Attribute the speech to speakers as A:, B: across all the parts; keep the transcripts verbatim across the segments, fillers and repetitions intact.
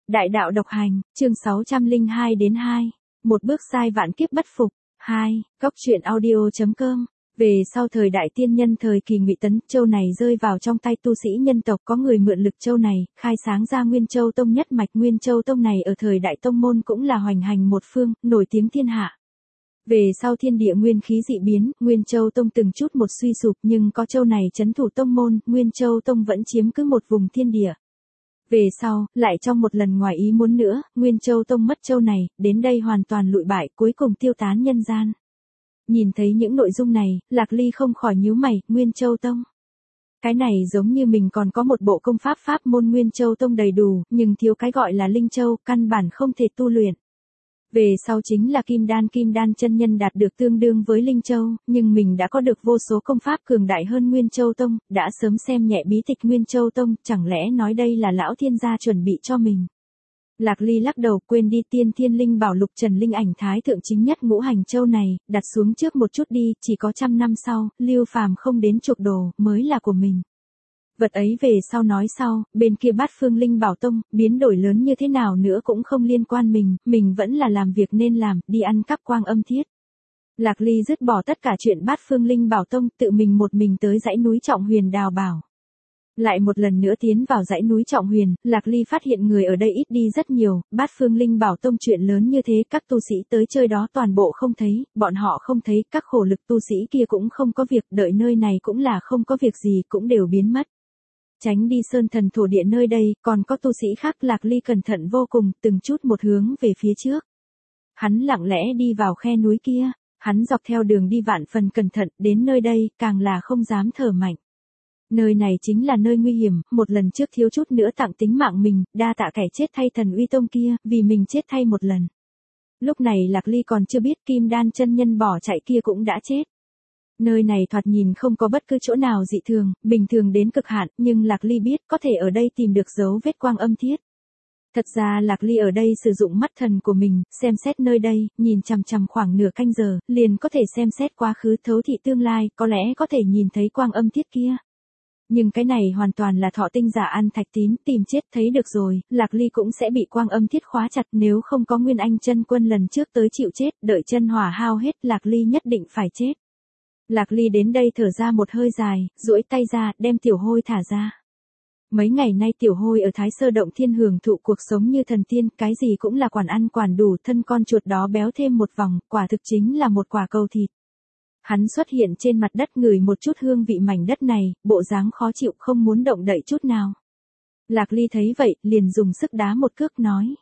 A: Đại đạo độc hành, chương sáu trăm lẻ hai đến hai. Một bước sai vạn kiếp bất phục. hai. Góc truyện audio chấm com. Về sau thời đại tiên nhân thời kỳ Ngụy Tấn, châu này rơi vào trong tay tu sĩ nhân tộc, có người mượn lực châu này, khai sáng ra Nguyên Châu Tông nhất mạch. Nguyên Châu Tông này ở thời đại tông môn cũng là hoành hành một phương, nổi tiếng thiên hạ. Về sau thiên địa nguyên khí dị biến, Nguyên Châu Tông từng chút một suy sụp, nhưng có châu này trấn thủ tông môn, Nguyên Châu Tông vẫn chiếm cứ một vùng thiên địa. Về sau, lại trong một lần ngoài ý muốn nữa, Nguyên Châu Tông mất châu này, đến đây hoàn toàn lụi bại, cuối cùng tiêu tán nhân gian. Nhìn thấy những nội dung này, Lạc Ly không khỏi nhíu mày, Nguyên Châu Tông. Cái này giống như mình còn có một bộ công pháp pháp môn Nguyên Châu Tông đầy đủ, nhưng thiếu cái gọi là Linh Châu, căn bản không thể tu luyện. Về sau chính là Kim Đan Kim Đan chân nhân đạt được tương đương với Linh Châu, nhưng mình đã có được vô số công pháp cường đại hơn Nguyên Châu Tông, đã sớm xem nhẹ bí tịch Nguyên Châu Tông, chẳng lẽ nói đây là lão thiên gia chuẩn bị cho mình. Lạc Ly lắc đầu, quên đi, tiên thiên linh bảo lục trần linh ảnh thái thượng chính nhất ngũ hành châu này, đặt xuống trước một chút đi, chỉ có trăm năm sau, Lưu Phàm không đến chuộc đồ, mới là của mình. Vật ấy về sau nói sau, bên kia Bát Phương Linh Bảo Tông, biến đổi lớn như thế nào nữa cũng không liên quan mình, mình vẫn là làm việc nên làm, đi ăn cắp Quang Âm Thiết. Lạc Ly dứt bỏ tất cả chuyện Bát Phương Linh Bảo Tông, tự mình một mình tới dãy núi Trọng Huyền đào bảo. Lại một lần nữa tiến vào dãy núi Trọng Huyền, Lạc Ly phát hiện người ở đây ít đi rất nhiều, Bát Phương Linh Bảo Tông chuyện lớn như thế, các tu sĩ tới chơi đó toàn bộ không thấy, bọn họ không thấy, các khổ lực tu sĩ kia cũng không có việc, đợi nơi này cũng là không có việc gì, cũng đều biến mất. Tránh đi sơn thần thổ địa nơi đây, còn có tu sĩ khác. Lạc Ly cẩn thận vô cùng, từng chút một hướng về phía trước. Hắn lặng lẽ đi vào khe núi kia, hắn dọc theo đường đi vạn phần cẩn thận, đến nơi đây, càng là không dám thở mạnh. Nơi này chính là nơi nguy hiểm, một lần trước thiếu chút nữa tặng tính mạng mình, đa tạ kẻ chết thay thần uy tông kia, vì mình chết thay một lần. Lúc này Lạc Ly còn chưa biết Kim Đan chân nhân bỏ chạy kia cũng đã chết. Nơi này thoạt nhìn không có bất cứ chỗ nào dị thường, bình thường đến cực hạn, nhưng Lạc Ly biết có thể ở đây tìm được dấu vết Quang Âm Thiết. Thật ra Lạc Ly ở đây sử dụng mắt thần của mình, xem xét nơi đây, nhìn chằm chằm khoảng nửa canh giờ, liền có thể xem xét quá khứ thấu thị tương lai, có lẽ có thể nhìn thấy Quang Âm Thiết kia. Nhưng cái này hoàn toàn là thọ tinh giả ăn thạch tín, tìm chết thấy được rồi, Lạc Ly cũng sẽ bị Quang Âm Thiết khóa chặt, nếu không có Nguyên Anh chân quân lần trước tới chịu chết, đợi chân hỏa hao hết, Lạc Ly nhất định phải chết. Lạc Ly đến đây thở ra một hơi dài, duỗi tay ra, đem Tiểu Hôi thả ra. Mấy ngày nay Tiểu Hôi ở Thái Sơ Động Thiên hưởng thụ cuộc sống như thần tiên, cái gì cũng là quản ăn quản đủ, thân con chuột đó béo thêm một vòng, quả thực chính là một quả cầu thịt. Hắn xuất hiện trên mặt đất, ngửi một chút hương vị mảnh đất này, bộ dáng khó chịu, không muốn động đậy chút nào. Lạc Ly thấy vậy, liền dùng sức đá một cước nói.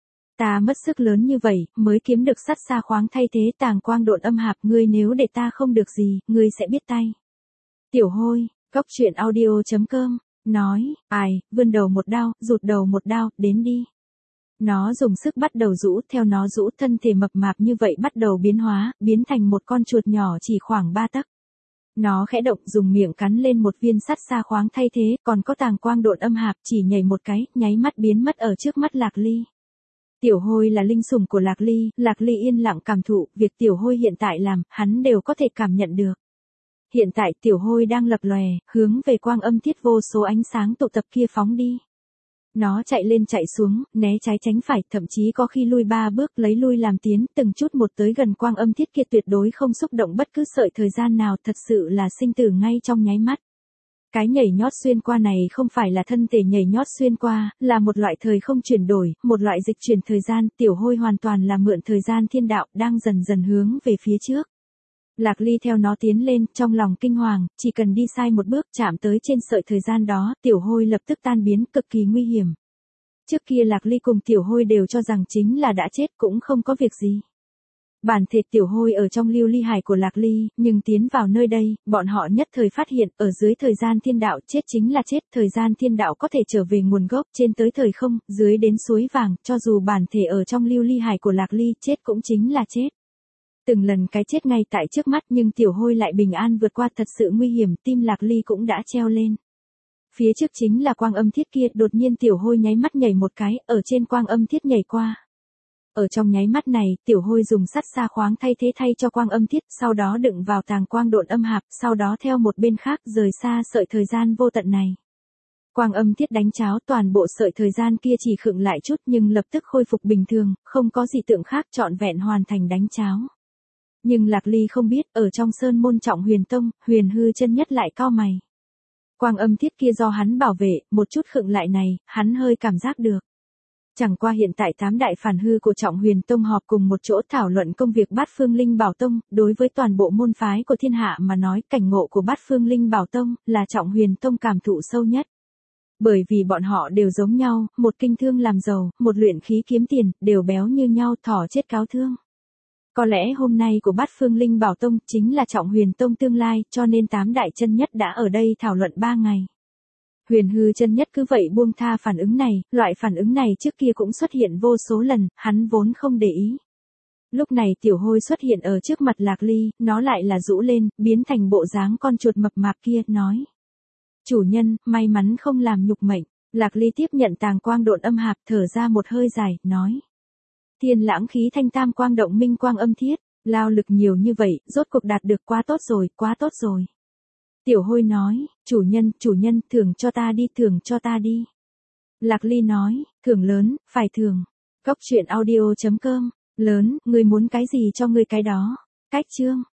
A: Ta mất sức lớn như vậy, mới kiếm được sắt xa khoáng thay thế tàng quang độn âm hạp, ngươi nếu để ta không được gì, ngươi sẽ biết tay. Tiểu Hôi, góc truyện audio chấm com, nói, ai, vươn đầu một đao, rụt đầu một đao, đến đi. Nó dùng sức bắt đầu rũ, theo nó rũ thân thể mập mạp như vậy bắt đầu biến hóa, biến thành một con chuột nhỏ chỉ khoảng ba tấc. Nó khẽ động, dùng miệng cắn lên một viên sắt xa khoáng thay thế, còn có tàng quang độn âm hạp, chỉ nhảy một cái, nháy mắt biến mất ở trước mắt Lạc Ly. Tiểu Hôi là linh sủng của Lạc Ly, Lạc Ly yên lặng cảm thụ, việc Tiểu Hôi hiện tại làm, hắn đều có thể cảm nhận được. Hiện tại Tiểu Hôi đang lập lòe, hướng về Quang Âm Thiết vô số ánh sáng tụ tập kia phóng đi. Nó chạy lên chạy xuống, né trái tránh phải, thậm chí có khi lui ba bước lấy lui làm tiến, từng chút một tới gần Quang Âm Thiết kia, tuyệt đối không xúc động bất cứ sợi thời gian nào, thật sự là sinh tử ngay trong nháy mắt. Cái nhảy nhót xuyên qua này không phải là thân thể nhảy nhót xuyên qua, là một loại thời không chuyển đổi, một loại dịch chuyển thời gian, Tiểu Hôi hoàn toàn là mượn thời gian thiên đạo, đang dần dần hướng về phía trước. Lạc Ly theo nó tiến lên, trong lòng kinh hoàng, chỉ cần đi sai một bước chạm tới trên sợi thời gian đó, Tiểu Hôi lập tức tan biến, cực kỳ nguy hiểm. Trước kia Lạc Ly cùng Tiểu Hôi đều cho rằng chính là đã chết, cũng không có việc gì. Bản thể Tiểu Hôi ở trong lưu ly hải của Lạc Ly, nhưng tiến vào nơi đây, bọn họ nhất thời phát hiện, ở dưới thời gian thiên đạo, chết chính là chết, thời gian thiên đạo có thể trở về nguồn gốc, trên tới thời không, dưới đến suối vàng, cho dù bản thể ở trong lưu ly hải của Lạc Ly, chết cũng chính là chết. Từng lần cái chết ngay tại trước mắt, nhưng Tiểu Hôi lại bình an vượt qua, thật sự nguy hiểm, tim Lạc Ly cũng đã treo lên. Phía trước chính là Quang Âm Thiết kia, đột nhiên Tiểu Hôi nháy mắt nhảy một cái, ở trên Quang Âm Thiết nhảy qua. Ở trong nháy mắt này, Tiểu Hôi dùng sắt xa khoáng thay thế thay cho Quang Âm Thiết, sau đó đựng vào tàng quang độn âm hạp, sau đó theo một bên khác rời xa sợi thời gian vô tận này. Quang Âm Thiết đánh cháo toàn bộ sợi thời gian kia chỉ khựng lại chút nhưng lập tức khôi phục bình thường, không có gì tượng khác trọn vẹn hoàn thành đánh cháo. Nhưng Lạc Ly không biết, ở trong sơn môn Trọng Huyền Tông, Huyền Hư chân nhất lại cau mày. Quang Âm Thiết kia do hắn bảo vệ, một chút khựng lại này, hắn hơi cảm giác được. Chẳng qua hiện tại tám đại phản hư của Trọng Huyền Tông họp cùng một chỗ thảo luận công việc Bát Phương Linh Bảo Tông, đối với toàn bộ môn phái của thiên hạ mà nói, cảnh ngộ của Bát Phương Linh Bảo Tông là Trọng Huyền Tông cảm thụ sâu nhất. Bởi vì bọn họ đều giống nhau, một kinh thương làm giàu, một luyện khí kiếm tiền, đều béo như nhau, thỏ chết cáo thương. Có lẽ hôm nay của Bát Phương Linh Bảo Tông chính là Trọng Huyền Tông tương lai, cho nên tám đại chân nhất đã ở đây thảo luận ba ngày. Huyền Hư chân nhất cứ vậy buông tha phản ứng này, loại phản ứng này trước kia cũng xuất hiện vô số lần, hắn vốn không để ý. Lúc này Tiểu Hôi xuất hiện ở trước mặt Lạc Ly, nó lại là rũ lên, biến thành bộ dáng con chuột mập mạp kia, nói. Chủ nhân, may mắn không làm nhục mệnh. Lạc Ly tiếp nhận tàng quang độn âm hạp, thở ra một hơi dài, nói. Thiên lãng khí thanh tam quang động minh quang âm thiết, lao lực nhiều như vậy, rốt cuộc đạt được, quá tốt rồi, quá tốt rồi. Tiểu Hôi nói, chủ nhân, chủ nhân, thưởng cho ta đi, thưởng cho ta đi. Lạc Ly nói, thưởng lớn, phải thưởng. Cốc truyện audio chấm com, lớn, ngươi muốn cái gì cho ngươi cái đó. Cách chương.